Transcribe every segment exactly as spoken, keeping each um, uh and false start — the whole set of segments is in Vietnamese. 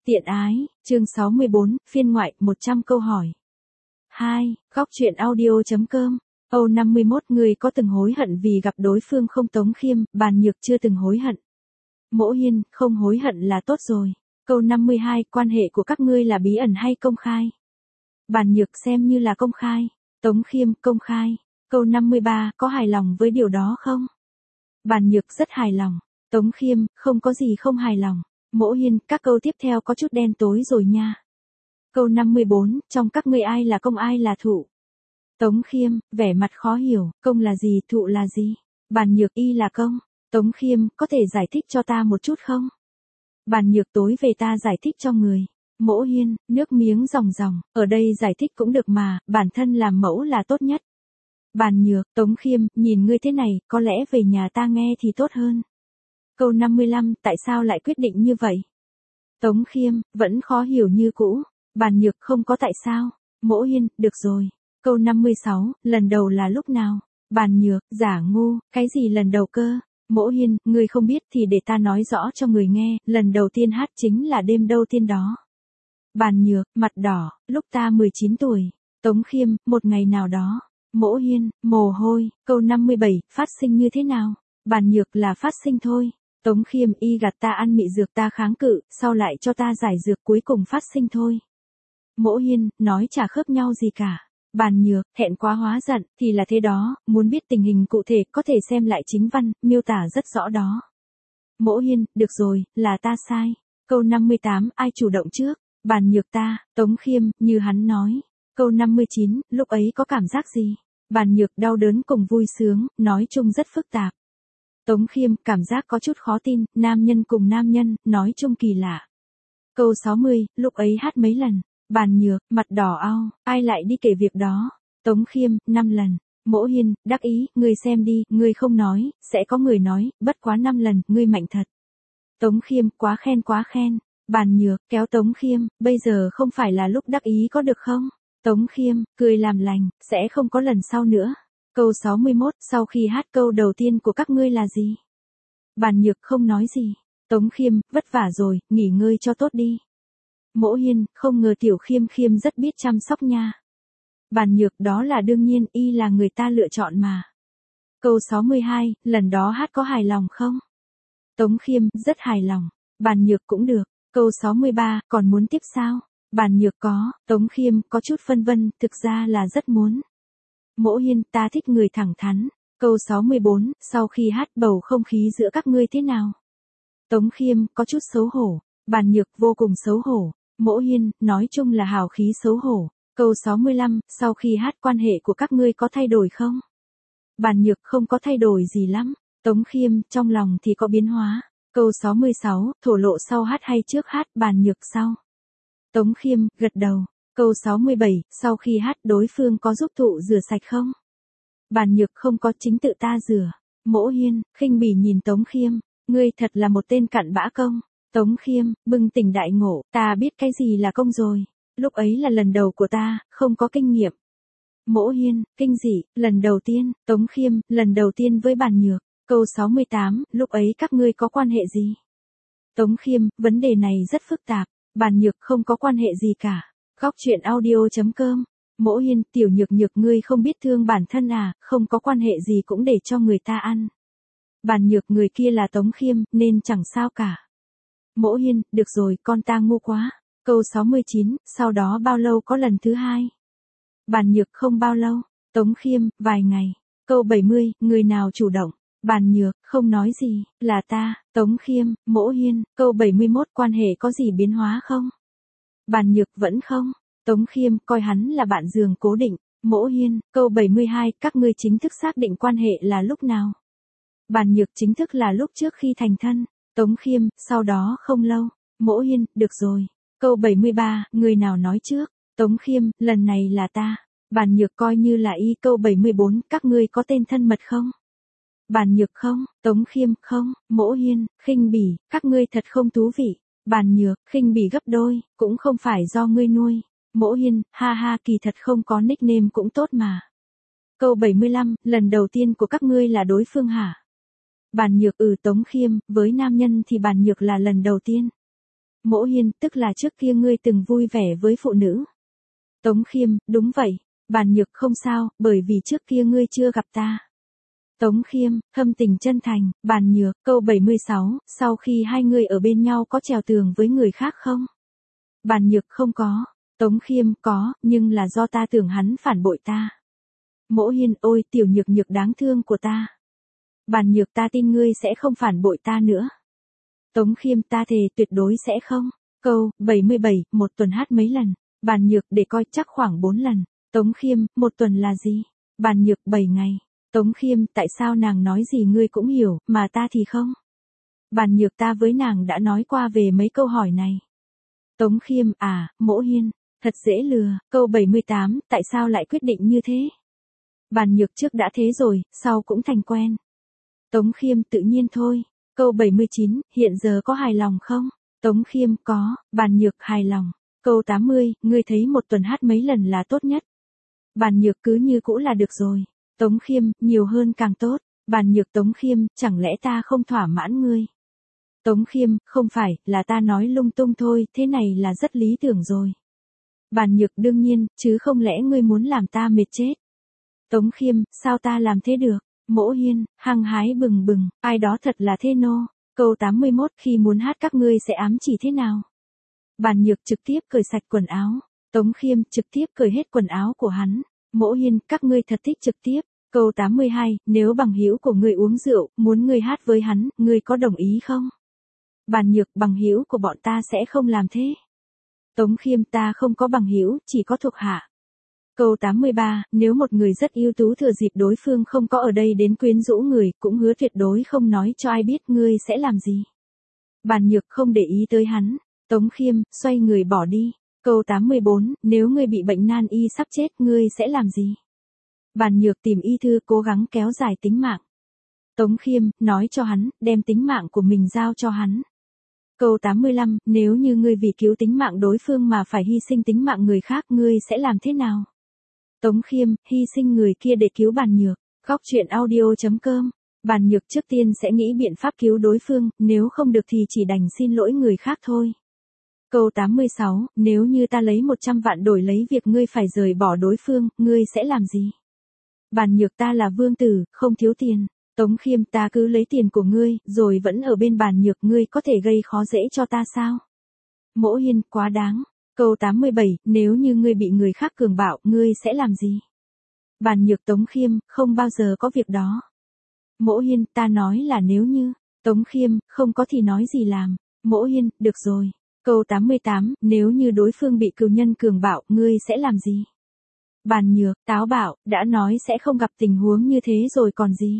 Tiện ái, chương sáu mươi bốn, phiên ngoại, một trăm câu hỏi. hai. Góc truyện audio.com. Âu năm mươi mốt Người có từng hối hận vì gặp đối phương không? Tống Khiêm, Bàn Nhược chưa từng hối hận. Mỗ Hiên, không hối hận là tốt rồi. Câu năm mươi hai Quan hệ của các ngươi là bí ẩn hay công khai? Bàn Nhược xem như là công khai. Tống Khiêm, công khai. Câu năm mươi ba Có hài lòng với điều đó không? Bàn Nhược rất hài lòng. Tống Khiêm, không có gì không hài lòng. Mỗ Hiên, các câu tiếp theo có chút đen tối rồi nha. Câu năm mươi bốn Trong các ngươi ai là công ai là thụ? Tống Khiêm, vẻ mặt khó hiểu, công là gì, thụ là gì? Bàn Nhược, y là công. Tống Khiêm, có thể giải thích cho ta một chút không? Bàn Nhược, tối về ta giải thích cho người. Mỗ Hiên, nước miếng ròng ròng, ở đây giải thích cũng được mà, bản thân làm mẫu là tốt nhất. Bàn Nhược, Tống Khiêm, nhìn ngươi thế này, có lẽ về nhà ta nghe thì tốt hơn. Câu năm mươi lăm Tại sao lại quyết định như vậy? Tống Khiêm, vẫn khó hiểu như cũ. Bàn Nhược, không có tại sao. Mỗ Hiên, được rồi. Câu năm mươi sáu Lần đầu là lúc nào? Bàn Nhược, giả ngu, cái gì lần đầu cơ? Mỗ Hiên, ngươi không biết thì để ta nói rõ cho người nghe, lần đầu tiên hát chính là đêm đầu tiên đó. Bàn Nhược, mặt đỏ, lúc ta mười chín tuổi. Tống Khiêm, một ngày nào đó. Mỗ Hiên, mồ hôi. Câu năm mươi bảy Phát sinh như thế nào? Bàn Nhược, là phát sinh thôi. Tống Khiêm, y gạt ta ăn mị dược ta kháng cự, sau lại cho ta giải dược cuối cùng phát sinh thôi. Mỗ Hiên, nói chả khớp nhau gì cả. Bàn Nhược, hẹn quá hóa giận, thì là thế đó, muốn biết tình hình cụ thể có thể xem lại chính văn, miêu tả rất rõ đó. Mỗ Hiên, được rồi, là ta sai. Câu năm mươi tám Ai chủ động trước? Bàn Nhược, ta. Tống Khiêm, như hắn nói. Câu năm mươi chín Lúc ấy có cảm giác gì? Bàn Nhược, đau đớn cùng vui sướng, nói chung rất phức tạp. Tống Khiêm, cảm giác có chút khó tin, nam nhân cùng nam nhân, nói chung kỳ lạ. Câu sáu mươi Lúc ấy hát mấy lần? Bàn Nhược, mặt đỏ ao, ai lại đi kể việc đó? Tống Khiêm, năm lần. Mỗ Hiên, đắc ý, ngươi xem đi, ngươi không nói, sẽ có người nói, bất quá năm lần, ngươi mạnh thật. Tống Khiêm, quá khen quá khen. Bàn Nhược, kéo Tống Khiêm, bây giờ không phải là lúc đắc ý có được không? Tống Khiêm, cười làm lành, sẽ không có lần sau nữa. Câu sáu mươi mốt Sau khi hát câu đầu tiên của các ngươi là gì? Bàn Nhược, không nói gì. Tống Khiêm, vất vả rồi, nghỉ ngơi cho tốt đi. Mỗ Hiên, không ngờ Tiểu Khiêm Khiêm rất biết chăm sóc nha. Bàn Nhược, đó là đương nhiên, y là người ta lựa chọn mà. Câu sáu mươi hai Lần đó hát có hài lòng không? Tống Khiêm, rất hài lòng. Bàn Nhược, cũng được. Câu sáu mươi ba Còn muốn tiếp sao? Bàn Nhược, có. Tống Khiêm, có chút phân vân, thực ra là rất muốn. Mỗ Hiên, ta thích người thẳng thắn. Câu sáu mươi bốn Sau khi hát bầu không khí giữa các ngươi thế nào? Tống Khiêm, có chút xấu hổ. Bàn Nhược, vô cùng xấu hổ. Mỗ Hiên, nói chung là hào khí xấu hổ. Câu sáu mươi lăm Sau khi hát quan hệ của các ngươi có thay đổi không? Bàn Nhược, không có thay đổi gì lắm. Tống Khiêm, trong lòng thì có biến hóa. Câu sáu mươi sáu Thổ lộ sau hát hay trước hát? Bàn Nhược, sau. Tống Khiêm, gật đầu. Câu sáu mươi bảy Sau khi hát đối phương có giúp thụ rửa sạch không? Bàn Nhược, không có, chính tự ta rửa. Mỗ Hiên, khinh bỉ nhìn Tống Khiêm. Ngươi thật là một tên cặn bã công. Tống Khiêm, bừng tỉnh đại ngộ, ta biết cái gì là công rồi. Lúc ấy là lần đầu của ta, không có kinh nghiệm. Mỗ Hiên, kinh dị, lần đầu tiên. Tống Khiêm, lần đầu tiên với Bàn Nhược. Câu sáu mươi tám Lúc ấy các ngươi có quan hệ gì? Tống Khiêm, vấn đề này rất phức tạp. Bàn Nhược, không có quan hệ gì cả. Góc truyện audio.com. Mỗ Hiên, Tiểu Nhược Nhược, ngươi không biết thương bản thân à, không có quan hệ gì cũng để cho người ta ăn. Bàn Nhược, người kia là Tống Khiêm, nên chẳng sao cả. Mỗ Hiên, được rồi, con ta ngu quá. Câu sáu mươi chín Sau đó bao lâu có lần thứ hai? Bàn Nhược, không bao lâu. Tống Khiêm, vài ngày. Câu bảy mươi Người nào chủ động? Bàn Nhược, không nói gì, là ta. Tống Khiêm, Mỗ Hiên, câu bảy mươi mốt Quan hệ có gì biến hóa không? Bàn Nhược, vẫn không. Tống Khiêm, coi hắn là bạn giường cố định. Mỗ Hiên, câu bảy mươi hai Các ngươi chính thức xác định quan hệ là lúc nào? Bàn Nhược, chính thức là lúc trước khi thành thân. Tống Khiêm, sau đó không lâu. Mỗ Hiên, được rồi. Câu bảy mươi ba Người nào nói trước? Tống Khiêm, lần này là ta. Bàn Nhược, coi như là y. Câu bảy mươi bốn Các ngươi có tên thân mật không? Bàn Nhược, không. Tống Khiêm, không. Mỗ Hiên, khinh bỉ, các ngươi thật không thú vị. Bàn Nhược, khinh bỉ gấp đôi, cũng không phải do ngươi nuôi. Mỗ Hiên, ha ha, kỳ thật không có nickname cũng tốt mà. Câu bảy mươi lăm Lần đầu tiên của các ngươi là đối phương hả? Bàn Nhược, ừ. Tống Khiêm, với nam nhân thì Bàn Nhược là lần đầu tiên. Mỗ Hiên, tức là trước kia ngươi từng vui vẻ với phụ nữ. Tống Khiêm, đúng vậy. Bàn Nhược, không sao, bởi vì trước kia ngươi chưa gặp ta. Tống Khiêm, thâm tình chân thành. Bàn Nhược, câu bảy mươi sáu, sau khi hai người ở bên nhau có trèo tường với người khác không? Bàn Nhược, không có. Tống Khiêm, có, nhưng là do ta tưởng hắn phản bội ta. Mỗ Hiên, ôi tiểu Nhược Nhược đáng thương của ta. Bàn Nhược, ta tin ngươi sẽ không phản bội ta nữa. Tống Khiêm, ta thề tuyệt đối sẽ không. Câu bảy mươi bảy, một tuần hát mấy lần? Bàn Nhược, để coi, chắc khoảng bốn lần. Tống Khiêm, một tuần là gì? Bàn Nhược, bảy ngày. Tống Khiêm, tại sao nàng nói gì ngươi cũng hiểu, mà ta thì không? Bàn Nhược, ta với nàng đã nói qua về mấy câu hỏi này. Tống Khiêm, à, Mỗ Hiên, thật dễ lừa. Câu bảy mươi tám, tại sao lại quyết định như thế? Bàn Nhược, trước đã thế rồi, sau cũng thành quen. Tống Khiêm, tự nhiên thôi. Câu bảy mươi chín, hiện giờ có hài lòng không? Tống Khiêm, có. Bàn Nhược, hài lòng. Câu tám mươi, ngươi thấy một tuần hát mấy lần là tốt nhất? Bàn Nhược, cứ như cũ là được rồi. Tống Khiêm, nhiều hơn càng tốt. Bàn Nhược, Tống Khiêm, chẳng lẽ ta không thỏa mãn ngươi? Tống Khiêm, không phải, là ta nói lung tung thôi, thế này là rất lý tưởng rồi. Bàn Nhược, đương nhiên, chứ không lẽ ngươi muốn làm ta mệt chết? Tống Khiêm, sao ta làm thế được? Mỗ Hiên, hăng hái bừng bừng, ai đó thật là thê nô. Câu tám mươi mốt, khi muốn hát các ngươi sẽ ám chỉ thế nào? Bàn Nhược, trực tiếp cởi sạch quần áo. Tống Khiêm, trực tiếp cởi hết quần áo của hắn. Mỗ Hiên, các ngươi thật thích trực tiếp. Câu tám mươi hai, nếu bằng hữu của ngươi uống rượu, muốn ngươi hát với hắn, ngươi có đồng ý không? Bàn Nhược, bằng hữu của bọn ta sẽ không làm thế. Tống Khiêm, ta không có bằng hữu, chỉ có thuộc hạ. Câu tám mươi ba, nếu một người rất ưu tú thừa dịp đối phương không có ở đây đến quyến rũ người, cũng hứa tuyệt đối không nói cho ai biết, ngươi sẽ làm gì? Bàn Nhược, không để ý tới hắn. Tống Khiêm, xoay người bỏ đi. Câu tám mươi bốn, nếu ngươi bị bệnh nan y sắp chết, ngươi sẽ làm gì? Bàn Nhược, tìm y thư cố gắng kéo dài tính mạng. Tống Khiêm, nói cho hắn, đem tính mạng của mình giao cho hắn. Câu tám mươi lăm, nếu như ngươi vì cứu tính mạng đối phương mà phải hy sinh tính mạng người khác, ngươi sẽ làm thế nào? Tống Khiêm, hy sinh người kia để cứu Bàn Nhược. Góc truyện audio chấm com. Bàn Nhược trước tiên sẽ nghĩ biện pháp cứu đối phương, nếu không được thì chỉ đành xin lỗi người khác thôi. Câu tám mươi sáu, nếu như ta lấy một trăm vạn đổi lấy việc ngươi phải rời bỏ đối phương, ngươi sẽ làm gì? Bàn Nhược, ta là vương tử, không thiếu tiền. Tống Khiêm, ta cứ lấy tiền của ngươi, rồi vẫn ở bên Bàn Nhược, ngươi có thể gây khó dễ cho ta sao? Mỗ Hiên, quá đáng. Câu tám mươi bảy, nếu như ngươi bị người khác cường bạo, ngươi sẽ làm gì? Bàn Nhược, Tống Khiêm, không bao giờ có việc đó. Mỗ Hiên, ta nói là nếu như. Tống Khiêm, không có thì nói gì làm. Mỗ Hiên, được rồi. Câu tám mươi tám, nếu như đối phương bị cừu nhân cường bạo, ngươi sẽ làm gì? Bàn Nhược, táo bạo, đã nói sẽ không gặp tình huống như thế rồi còn gì?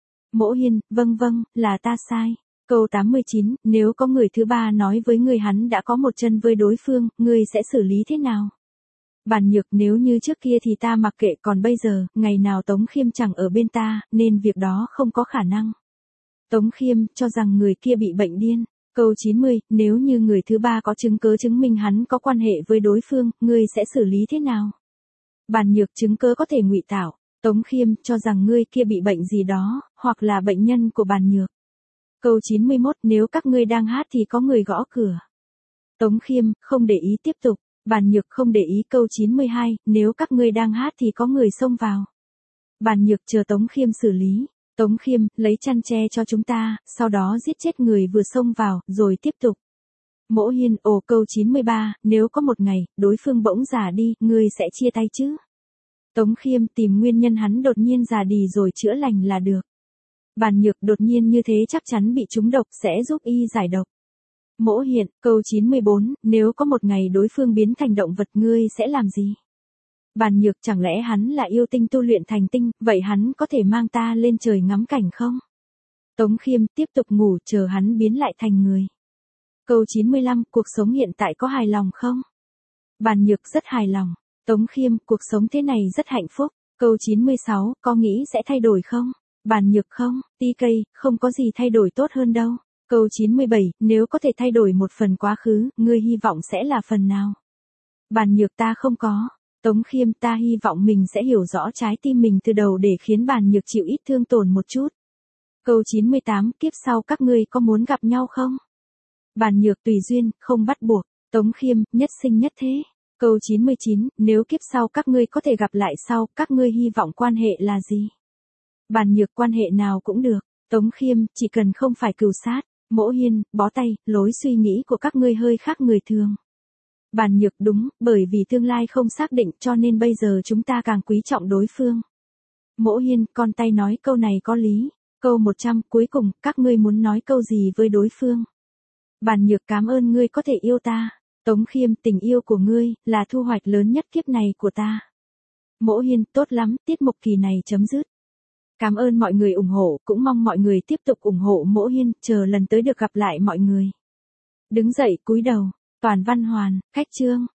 Mỗ Hiên, vâng vâng, là ta sai. Câu tám mươi chín, nếu có người thứ ba nói với ngươi hắn đã có một chân với đối phương, ngươi sẽ xử lý thế nào? Bàn Nhược, nếu như trước kia thì ta mặc kệ, còn bây giờ, ngày nào Tống Khiêm chẳng ở bên ta, nên việc đó không có khả năng. Tống Khiêm, cho rằng người kia bị bệnh điên. Câu chín mươi, nếu như người thứ ba có chứng cớ chứng minh hắn có quan hệ với đối phương, ngươi sẽ xử lý thế nào? Bàn Nhược, chứng cớ có thể ngụy tạo. Tống Khiêm, cho rằng ngươi kia bị bệnh gì đó, hoặc là bệnh nhân của Bàn Nhược. Câu chín mươi mốt, nếu các ngươi đang hát thì có người gõ cửa. Tống Khiêm, không để ý tiếp tục. Bàn Nhược, không để ý. Câu chín mươi hai, nếu các ngươi đang hát thì có người xông vào. Bàn Nhược, chờ Tống Khiêm xử lý. Tống Khiêm, lấy chăn che cho chúng ta, sau đó giết chết người vừa xông vào, rồi tiếp tục. Mỗ Hiên, ồ. Câu chín mươi ba, nếu có một ngày, đối phương bỗng già đi, ngươi sẽ chia tay chứ? Tống Khiêm, tìm nguyên nhân hắn đột nhiên già đi rồi chữa lành là được. Bàn Nhược, đột nhiên như thế chắc chắn bị trúng độc, sẽ giúp y giải độc. Mỗ Hiền, câu chín mươi bốn, nếu có một ngày đối phương biến thành động vật, ngươi sẽ làm gì? Bàn Nhược, chẳng lẽ hắn là yêu tinh tu luyện thành tinh, vậy hắn có thể mang ta lên trời ngắm cảnh không? Tống Khiêm, tiếp tục ngủ, chờ hắn biến lại thành người. Câu chín mươi lăm, cuộc sống hiện tại có hài lòng không? Bàn Nhược, rất hài lòng. Tống Khiêm, cuộc sống thế này rất hạnh phúc. Câu chín mươi sáu, có nghĩ sẽ thay đổi không? Bàn Nhược, không, tê ca, không có gì thay đổi tốt hơn đâu. Câu chín mươi bảy, nếu có thể thay đổi một phần quá khứ, ngươi hy vọng sẽ là phần nào? Bàn Nhược, ta không có. Tống Khiêm, ta hy vọng mình sẽ hiểu rõ trái tim mình từ đầu để khiến Bàn Nhược chịu ít thương tổn một chút. Câu chín mươi tám, kiếp sau các ngươi có muốn gặp nhau không? Bàn Nhược tùy duyên, không bắt buộc. Tống Khiêm, nhất sinh nhất thế. Câu chín mươi chín, nếu kiếp sau các ngươi có thể gặp lại sau, các ngươi hy vọng quan hệ là gì? Bàn Nhược, quan hệ nào cũng được. Tống Khiêm, chỉ cần không phải cừu sát. Mỗ Hiên, bó tay, lối suy nghĩ của các ngươi hơi khác người thường. Bàn Nhược, đúng, bởi vì tương lai không xác định cho nên bây giờ chúng ta càng quý trọng đối phương. Mỗ Hiên, con tay nói câu này có lý. Câu một trăm, cuối cùng, các ngươi muốn nói câu gì với đối phương? Bàn Nhược, cảm ơn ngươi có thể yêu ta. Tống Khiêm, tình yêu của ngươi, là thu hoạch lớn nhất kiếp này của ta. Mỗ Hiên, tốt lắm, tiết mục kỳ này chấm dứt. Cảm ơn mọi người ủng hộ, cũng mong mọi người tiếp tục ủng hộ Mỗ Hiên, chờ lần tới được gặp lại mọi người. Đứng dậy, cúi đầu, toàn văn hoàn, khách chương.